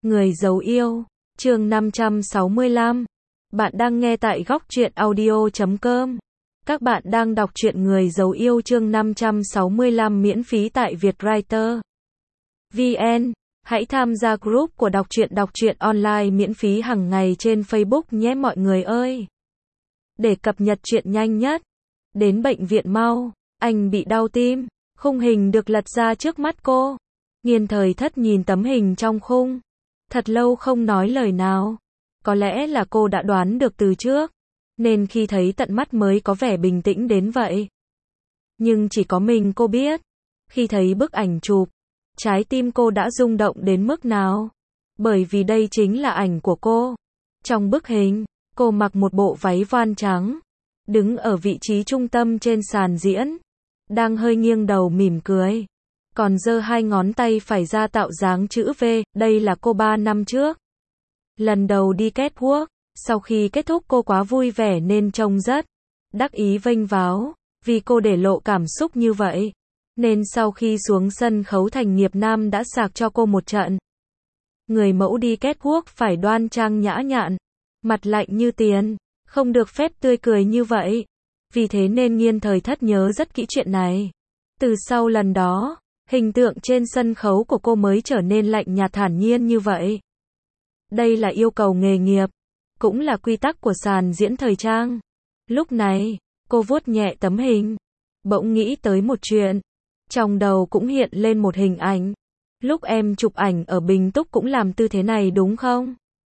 Người giấu yêu, chương 565. Bạn đang nghe tại góc truyện audio.com. Các bạn đang đọc truyện Người giấu yêu chương 565 miễn phí tại Vietwriter VN. Hãy tham gia group của đọc truyện online miễn phí hàng ngày trên Facebook nhé mọi người ơi. Để cập nhật truyện nhanh nhất. Đến bệnh viện mau, anh bị đau tim. Khung hình được lật ra trước mắt cô. Nghiên Thời Thất nhìn tấm hình trong khung. Thật lâu không nói lời nào. Có lẽ là cô đã đoán được từ trước, nên khi thấy tận mắt mới có vẻ bình tĩnh đến vậy. Nhưng chỉ có mình cô biết, khi thấy bức ảnh chụp, trái tim cô đã rung động đến mức nào. Bởi vì đây chính là ảnh của cô. Trong bức hình, cô mặc một bộ váy voan trắng, đứng ở vị trí trung tâm trên sàn diễn, đang hơi nghiêng đầu mỉm cười, còn giơ hai ngón tay phải ra tạo dáng chữ V. Đây là cô 3 năm trước. Lần đầu đi catwalk, sau khi kết thúc cô quá vui vẻ nên trông rất đắc ý vênh váo, vì cô để lộ cảm xúc như vậy. Nên sau khi xuống sân khấu Thành Nghiệp Nam đã sạc cho cô một trận. Người mẫu đi catwalk phải đoan trang nhã nhặn, mặt lạnh như tiền, không được phép tươi cười như vậy. Vì thế nên Nghiên Thời Thất nhớ rất kỹ chuyện này. Từ sau lần đó, hình tượng trên sân khấu của cô mới trở nên lạnh nhạt thản nhiên như vậy. Đây là yêu cầu nghề nghiệp, cũng là quy tắc của sàn diễn thời trang. Lúc này, cô vuốt nhẹ tấm hình, bỗng nghĩ tới một chuyện. Trong đầu cũng hiện lên một hình ảnh. Lúc em chụp ảnh ở Bình Túc cũng làm tư thế này đúng không?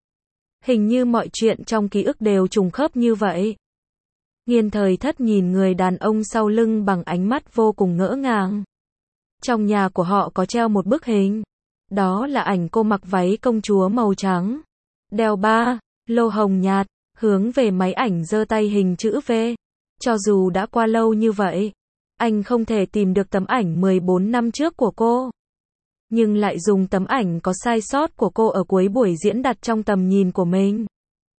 Hình như mọi chuyện trong ký ức đều trùng khớp như vậy. Nghiên Thời Thất nhìn người đàn ông sau lưng bằng ánh mắt vô cùng ngỡ ngàng. Trong nhà của họ có treo một bức hình. Đó là ảnh cô mặc váy công chúa màu trắng, đeo ba lô hồng nhạt, hướng về máy ảnh giơ tay hình chữ V. Cho dù đã qua lâu như vậy, anh không thể tìm được tấm ảnh 14 năm trước của cô. Nhưng lại dùng tấm ảnh có sai sót của cô ở cuối buổi diễn đặt trong tầm nhìn của mình.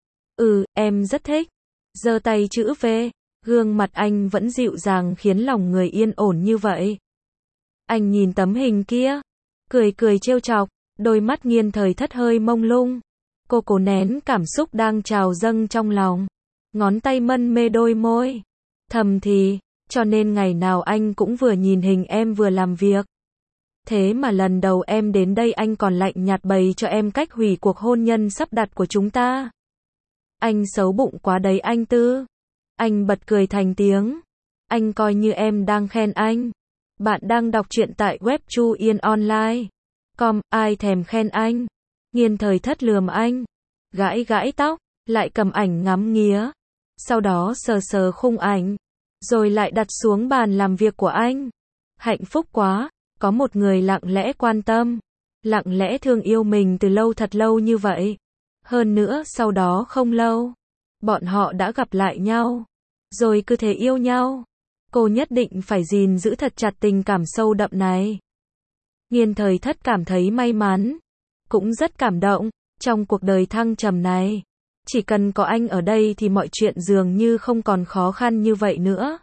Em rất thích. Giơ tay chữ V, gương mặt anh vẫn dịu dàng khiến lòng người yên ổn như vậy. Anh nhìn tấm hình kia, cười trêu chọc, đôi mắt Nghiên Thời Thất hơi mông lung. Cô cố nén cảm xúc đang trào dâng trong lòng, ngón tay mân mê đôi môi, thầm thì, cho nên ngày nào anh cũng vừa nhìn hình em vừa làm việc. Thế mà lần đầu em đến đây anh còn lạnh nhạt bày cho em cách hủy cuộc hôn nhân sắp đặt của chúng ta. Anh xấu bụng quá đấy anh Tư. Anh bật cười thành tiếng. Anh coi như em đang khen anh. Bạn đang đọc truyện tại web chuyenonline.com, ai thèm khen anh. Nghiên Thời Thất lườm anh, gãi tóc, lại cầm ảnh ngắm nghía. Sau đó sờ khung ảnh, rồi lại đặt xuống bàn làm việc của anh. Hạnh phúc quá, có một người lặng lẽ quan tâm, lặng lẽ thương yêu mình từ lâu thật lâu như vậy. Hơn nữa sau đó không lâu, bọn họ đã gặp lại nhau, rồi cứ thế yêu nhau. Cô nhất định phải gìn giữ thật chặt tình cảm sâu đậm này. Nghiên Thời Thất cảm thấy may mắn, cũng rất cảm động. Trong cuộc đời thăng trầm này, chỉ cần có anh ở đây thì mọi chuyện dường như không còn khó khăn như vậy nữa.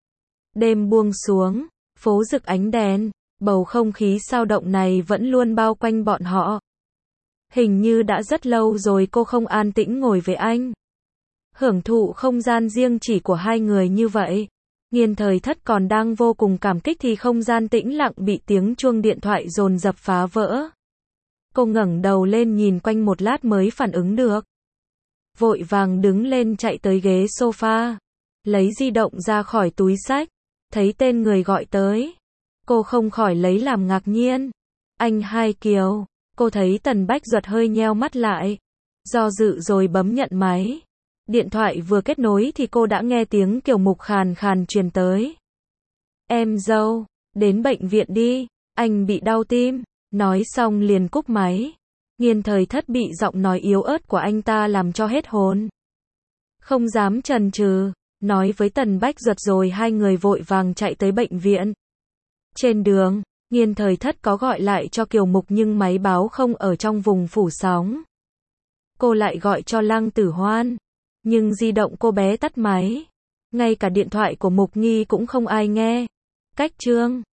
Đêm buông xuống, phố rực ánh đèn, bầu không khí sao động này vẫn luôn bao quanh bọn họ. Hình như đã rất lâu rồi cô không an tĩnh ngồi với anh, hưởng thụ không gian riêng chỉ của hai người như vậy. Nghiên Thời Thất còn đang vô cùng cảm kích thì không gian tĩnh lặng bị tiếng chuông điện thoại dồn dập phá vỡ. Cô ngẩng đầu lên nhìn quanh một lát mới phản ứng được. Vội vàng đứng lên chạy tới ghế sofa, lấy di động ra khỏi túi xách, thấy tên người gọi tới. Cô không khỏi lấy làm ngạc nhiên. Anh Hai Kiều. Cô thấy Tần Bách Duật hơi nheo mắt lại, do dự rồi bấm nhận máy. Điện thoại vừa kết nối thì cô đã nghe tiếng Kiều Mục khàn khàn truyền tới. Em dâu, đến bệnh viện đi, anh bị đau tim. Nói xong liền cúp máy. Nghiên Thời Thất bị giọng nói yếu ớt của anh ta làm cho hết hồn. Không dám chần chừ, nói với Tần Bách Duật rồi hai người vội vàng chạy tới bệnh viện. Trên đường, Nghiên Thời Thất có gọi lại cho Kiều Mục nhưng máy báo không ở trong vùng phủ sóng. Cô lại gọi cho Lăng Tử Hoan, nhưng di động cô bé tắt máy. Ngay cả điện thoại của Mục Nghi cũng không ai nghe. Cách chương